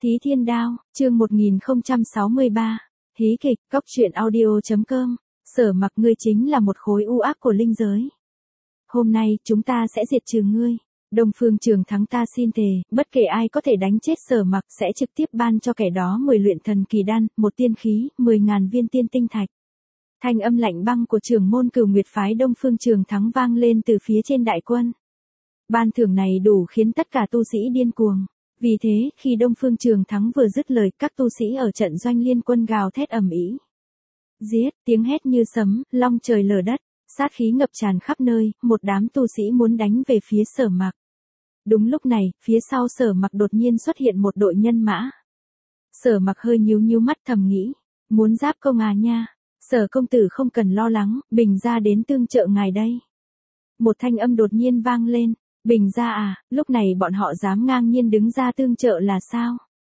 Thí Thiên Đao, chương 1063. Hí kịch, cóc truyện audio.com. Sở Mặc, ngươi chính là một khối u ác của linh giới. Hôm nay, chúng ta sẽ diệt trừ ngươi. Đông Phương Trường Thắng, ta xin thề, bất kể ai có thể đánh chết Sở Mặc sẽ trực tiếp ban cho kẻ đó 10 luyện thần kỳ đan, 1 tiên khí, 10.000 viên tiên tinh thạch. Thanh âm lạnh băng của trưởng môn Cửu Nguyệt phái Đông Phương Trường Thắng vang lên từ phía trên đại quân. Ban thưởng này đủ khiến tất cả tu sĩ điên cuồng. Vì thế, khi Đông Phương Trường Thắng vừa dứt lời, các tu sĩ ở trận doanh liên quân gào thét ầm ĩ. Giết, tiếng hét như sấm, long trời lở đất, sát khí ngập tràn khắp nơi, một đám tu sĩ muốn đánh về phía Sở Mặc. Đúng lúc này, phía sau Sở Mặc đột nhiên xuất hiện một đội nhân mã. Sở Mặc hơi nhíu nhíu mắt thầm nghĩ, muốn giáp công à nha, Sở công tử không cần lo lắng, Bình gia đến tương trợ ngài đây. Một thanh âm đột nhiên vang lên. Bình gia à, lúc này bọn họ dám ngang nhiên đứng ra tương trợ là sao?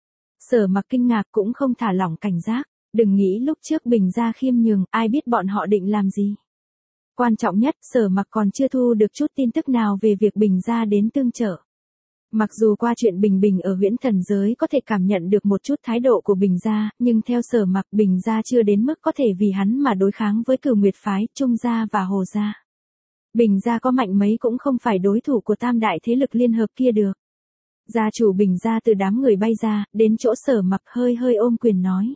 Sở Mặc kinh ngạc cũng không thả lỏng cảnh giác, đừng nghĩ lúc trước Bình gia khiêm nhường, ai biết bọn họ định làm gì. Quan trọng nhất, Sở Mặc còn chưa thu được chút tin tức nào về việc Bình gia đến tương trợ. Mặc dù qua chuyện Bình ở huyễn thần giới có thể cảm nhận được một chút thái độ của Bình gia, nhưng theo Sở Mặc, Bình gia chưa đến mức có thể vì hắn mà đối kháng với Cửu Nguyệt phái, Trung gia và Hồ gia. Bình gia có mạnh mấy cũng không phải đối thủ của tam đại thế lực liên hợp kia được. Gia chủ Bình gia từ đám người bay ra, đến chỗ Sở Mặc hơi ôm quyền nói.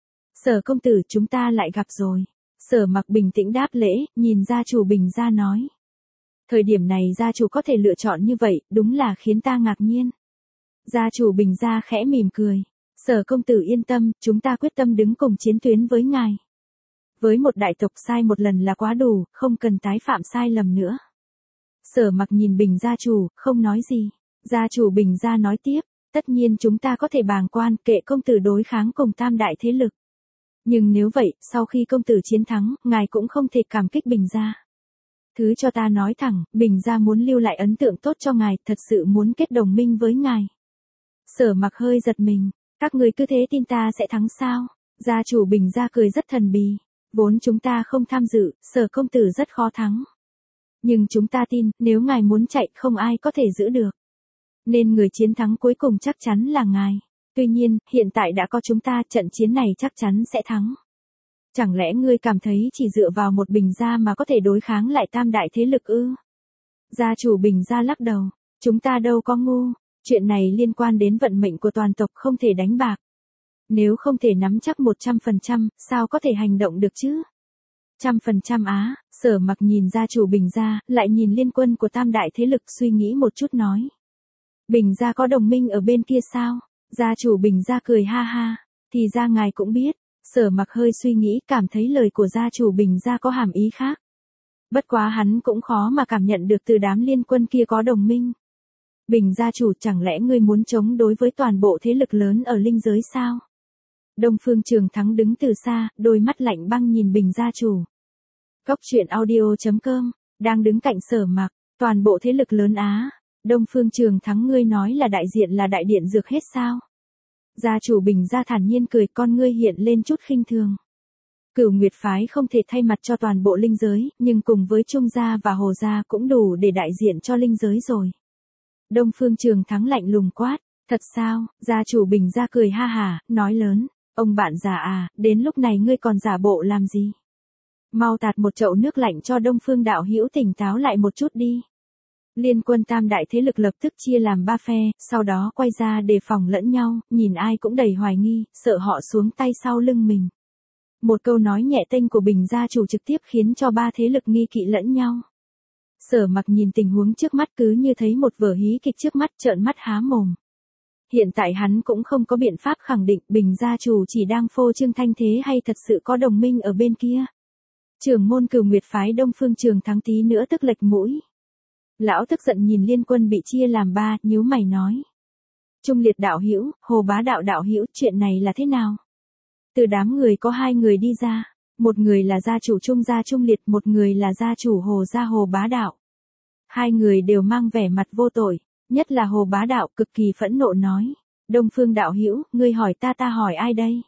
Sở công tử, chúng ta lại gặp rồi. Sở Mặc bình tĩnh đáp lễ, nhìn gia chủ Bình gia nói. Thời điểm này gia chủ có thể lựa chọn như vậy, đúng là khiến ta ngạc nhiên. Gia chủ Bình gia khẽ mỉm cười. Sở công tử yên tâm, chúng ta quyết tâm đứng cùng chiến tuyến với ngài. Với một đại tộc sai một lần là quá đủ, không cần tái phạm sai lầm nữa. Sở Mặc nhìn Bình gia chủ, không nói gì. Gia chủ Bình gia nói tiếp, tất nhiên chúng ta có thể bàng quan, kệ công tử đối kháng cùng tam đại thế lực. Nhưng nếu vậy, sau khi công tử chiến thắng, ngài cũng không thể cảm kích Bình gia. Thứ cho ta nói thẳng, Bình gia muốn lưu lại ấn tượng tốt cho ngài, thật sự muốn kết đồng minh với ngài. Sở Mặc hơi giật mình, các người cứ thế tin ta sẽ thắng sao? Gia chủ Bình gia cười rất thần bí. Vốn chúng ta không tham dự, Sở công tử rất khó thắng. Nhưng chúng ta tin, nếu ngài muốn chạy không ai có thể giữ được. Nên người chiến thắng cuối cùng chắc chắn là ngài. Tuy nhiên, hiện tại đã có chúng ta, trận chiến này chắc chắn sẽ thắng. Chẳng lẽ ngươi cảm thấy chỉ dựa vào một Bình gia mà có thể đối kháng lại tam đại thế lực ư? Gia chủ Bình gia lắc đầu, chúng ta đâu có ngu, chuyện này liên quan đến vận mệnh của toàn tộc không thể đánh bạc. Nếu không thể nắm chắc 100%, sao có thể hành động được chứ? 100% á, Sở Mặc nhìn gia chủ Bình gia, lại nhìn liên quân của tam đại thế lực suy nghĩ một chút nói. Bình gia có đồng minh ở bên kia sao? Gia chủ Bình gia cười ha ha, thì ra ngài cũng biết. Sở Mặc hơi suy nghĩ, cảm thấy lời của gia chủ Bình gia có hàm ý khác. Bất quá hắn cũng khó mà cảm nhận được từ đám liên quân kia có đồng minh. Bình gia chủ, chẳng lẽ ngươi muốn chống đối với toàn bộ thế lực lớn ở linh giới sao? Đông Phương Trường Thắng đứng từ xa, đôi mắt lạnh băng nhìn Bình gia chủ. Cóc truyện audio.com, đang đứng cạnh Sở Mặc, toàn bộ thế lực lớn á. Đông Phương Trường Thắng, ngươi nói là đại diện là đại điện dược hết sao? Gia chủ Bình gia thản nhiên cười, con ngươi hiện lên chút khinh thường. Cửu Nguyệt phái không thể thay mặt cho toàn bộ linh giới, nhưng cùng với Trung gia và Hồ gia cũng đủ để đại diện cho linh giới rồi. Đông Phương Trường Thắng lạnh lùng quát, thật sao? Gia chủ Bình gia cười ha hả, nói lớn. Ông bạn già à, đến lúc này ngươi còn giả bộ làm gì? Mau tạt một chậu nước lạnh cho Đông Phương đạo hữu tỉnh táo lại một chút đi. Liên quân tam đại thế lực lập tức chia làm 3 phe, sau đó quay ra đề phòng lẫn nhau, nhìn ai cũng đầy hoài nghi, sợ họ xuống tay sau lưng mình. Một câu nói nhẹ tênh của Bình gia chủ trực tiếp khiến cho 3 thế lực nghi kỵ lẫn nhau. Sở Mặc nhìn tình huống trước mắt cứ như thấy một vở hí kịch trước mắt, trợn mắt há mồm. Hiện tại hắn cũng không có biện pháp khẳng định Bình gia chủ chỉ đang phô trương thanh thế hay thật sự có đồng minh ở bên kia. Trưởng môn Cửu Nguyệt phái Đông Phương Trường Thắng tí nữa tức lệch mũi. Lão tức giận nhìn liên quân bị chia làm 3, nhíu mày nói. Trung Liệt đạo hữu, Hồ Bá đạo đạo hữu, chuyện này là thế nào? Từ đám người có 2 người đi ra, một người là gia chủ Trung gia Trung Liệt, một người là gia chủ Hồ gia Hồ Bá đạo. 2 người đều mang vẻ mặt vô tội. Nhất là Hồ Bá đạo cực kỳ phẫn nộ nói. Đông Phương đạo hữu, ngươi hỏi ta hỏi ai đây?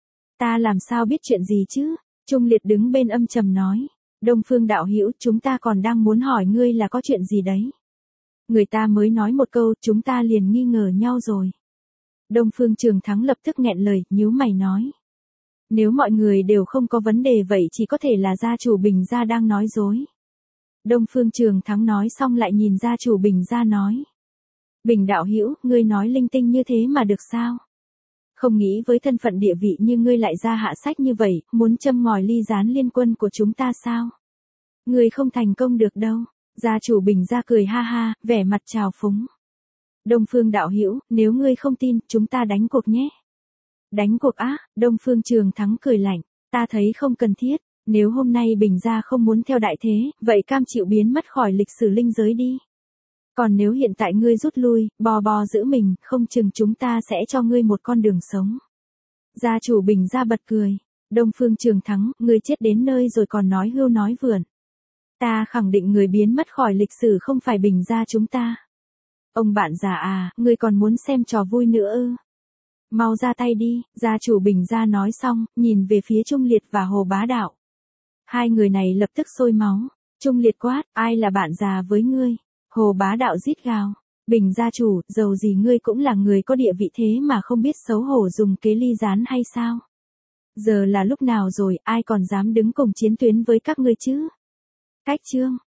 Ta làm sao biết chuyện gì chứ? Trung Liệt đứng bên âm trầm nói. Đông Phương đạo hữu, chúng ta còn đang muốn hỏi ngươi là có chuyện gì đấy? Người ta mới nói một câu, chúng ta liền nghi ngờ nhau rồi. Đông Phương Trường Thắng lập tức nghẹn lời, nhíu mày nói. Nếu mọi người đều không có vấn đề vậy chỉ có thể là gia chủ Bình gia đang nói dối. Đông Phương Trường Thắng nói xong lại nhìn gia chủ Bình gia nói. Bình đạo hữu, ngươi nói linh tinh như thế mà được sao? Không nghĩ với thân phận địa vị như ngươi lại ra hạ sách như vậy, muốn châm ngòi ly gián liên quân của chúng ta sao? Ngươi không thành công được đâu. Gia chủ Bình gia cười ha ha, vẻ mặt trào phúng. Đông Phương đạo hữu, nếu ngươi không tin, chúng ta đánh cuộc nhé. Đánh cuộc á? Đông Phương Trường Thắng cười lạnh, ta thấy không cần thiết, nếu hôm nay Bình gia không muốn theo đại thế, vậy cam chịu biến mất khỏi lịch sử linh giới đi. Còn nếu hiện tại ngươi rút lui, bò giữ mình, không chừng chúng ta sẽ cho ngươi một con đường sống. Gia chủ Bình gia bật cười. Đông Phương Trường Thắng, ngươi chết đến nơi rồi còn nói hưu nói vượn. Ta khẳng định người biến mất khỏi lịch sử không phải Bình gia chúng ta. Ông bạn già à, ngươi còn muốn xem trò vui nữa ư? Mau ra tay đi, gia chủ Bình gia nói xong, nhìn về phía Trung Liệt và Hồ Bá Đạo. Hai người này lập tức sôi máu. Trung Liệt quát, ai là bạn già với ngươi? Hồ Bá Đạo rít gào. Bình gia chủ, dầu gì ngươi cũng là người có địa vị thế mà không biết xấu hổ dùng kế ly gián hay sao? Giờ là lúc nào rồi, ai còn dám đứng cùng chiến tuyến với các ngươi chứ? Cách chương.